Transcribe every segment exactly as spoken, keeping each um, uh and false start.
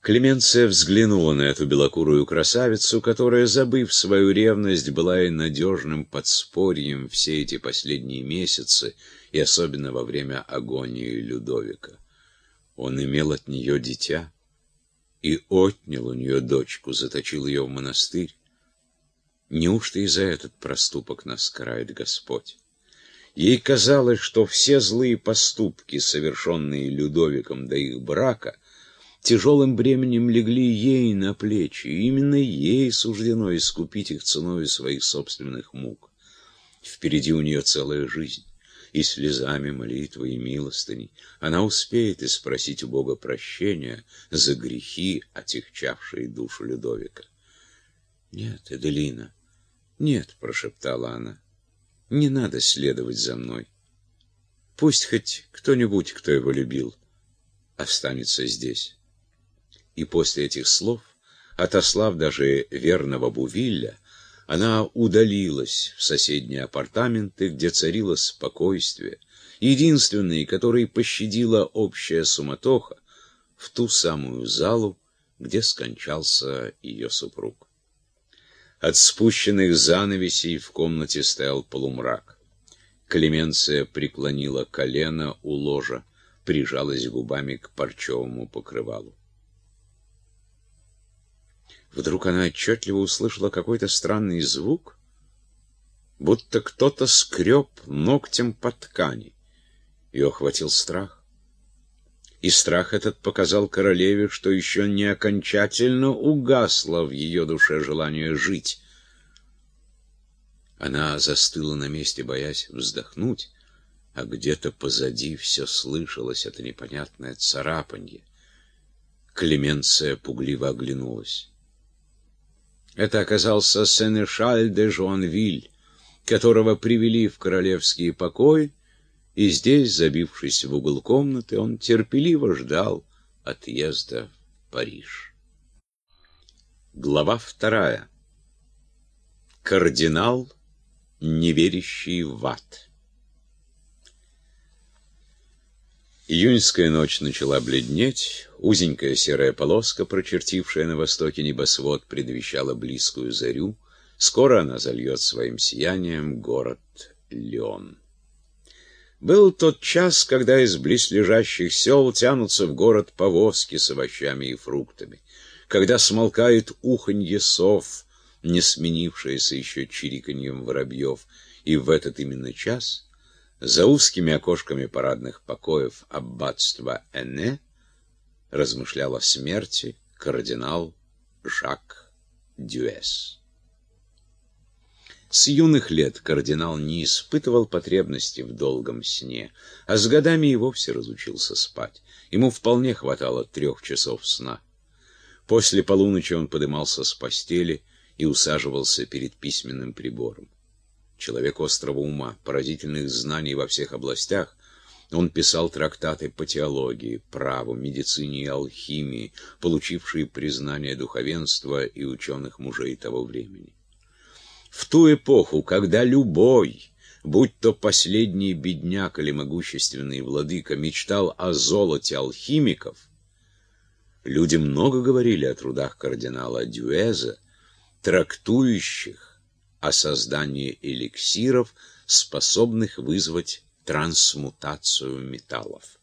Клеменция взглянула на эту белокурую красавицу, которая, забыв свою ревность, была и надежным подспорьем все эти последние месяцы, и особенно во время агонии Людовика. Он имел от нее дитя и отнял у нее дочку, заточил ее в монастырь. Неужто и за этот проступок нас карает Господь? Ей казалось, что все злые поступки, совершенные Людовиком до их брака, тяжелым бременем легли ей на плечи, и именно ей суждено искупить их ценой своих собственных мук. Впереди у нее целая жизнь, и слезами, молитвой и милостыней она успеет испросить у Бога прощения за грехи, отягчавшие душу Людовика. «Нет, Эделина, нет», — прошептала она, — «не надо следовать за мной. Пусть хоть кто-нибудь, кто его любил, останется здесь». И после этих слов, отослав даже верного Бувилля, она удалилась в соседние апартаменты, где царило спокойствие, единственное, которое пощадила общая суматоха, в ту самую залу, где скончался ее супруг. От спущенных занавесей в комнате стоял полумрак. Клеменция преклонила колено у ложа, прижалась губами к парчевому покрывалу. Вдруг она отчетливо услышала какой-то странный звук, будто кто-то скреб ногтем по ткани. Ее охватил страх. И страх этот показал королеве, что еще не окончательно угасло в ее душе желание жить. Она застыла на месте, боясь вздохнуть, а где-то позади все слышалось это непонятное царапанье. Клеменция пугливо оглянулась. Это оказался сенешаль де Жуанвиль, которого привели в королевские покои, и здесь, забившись в угол комнаты, он терпеливо ждал отъезда в Париж. Глава вторая. Кардинал, не верящий в ад. Июньская ночь начала бледнеть, узенькая серая полоска, прочертившая на востоке небосвод, предвещала близкую зарю. Скоро она зальет своим сиянием город Лион. Был тот час, когда из близлежащих сел тянутся в город повозки с овощами и фруктами, когда смолкает уханье сов, не сменившееся еще чириканьем воробьев, и в этот именно час за узкими окошками парадных покоев аббатства Эне размышлял о смерти кардинал Жак Дюэс. С юных лет кардинал не испытывал потребности в долгом сне, а с годами и вовсе разучился спать. Ему вполне хватало трех часов сна. После полуночи он подымался с постели и усаживался перед письменным прибором. Человек острого ума, поразительных знаний во всех областях, он писал трактаты по теологии, праву, медицине и алхимии, получившие признание духовенства и ученых мужей того времени. В ту эпоху, когда любой, будь то последний бедняк или могущественный владыка, мечтал о золоте алхимиков, люди много говорили о трудах кардинала Дюэза, трактующих о создании эликсиров, способных вызвать трансмутацию металлов.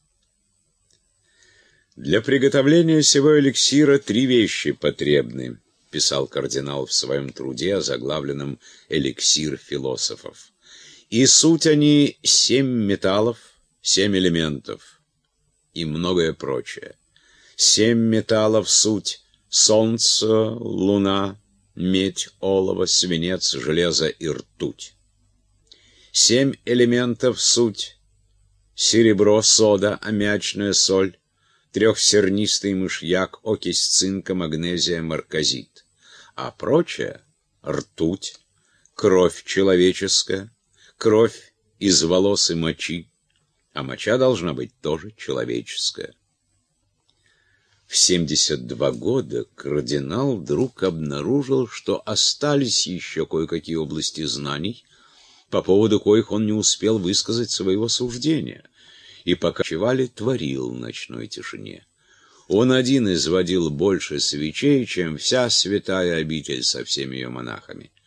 «Для приготовления сего эликсира три вещи потребны», — писал кардинал в своем труде, озаглавленном «Эликсир философов». «И суть они семь металлов, семь элементов и многое прочее. Семь металлов суть солнце, луна, медь, олово, свинец, железо и ртуть. Семь элементов суть серебро, сода, аммиачная соль, трехсернистый мышьяк, окись цинка, магнезия, марказит. А прочее — ртуть, кровь человеческая, кровь из волос и мочи, а моча должна быть тоже человеческая». В семьдесят два года кардинал вдруг обнаружил, что остались еще кое-какие области знаний, по поводу коих он не успел высказать своего суждения, и пока чевали, творил в ночной тишине. Он один изводил больше свечей, чем вся святая обитель со всеми ее монахами.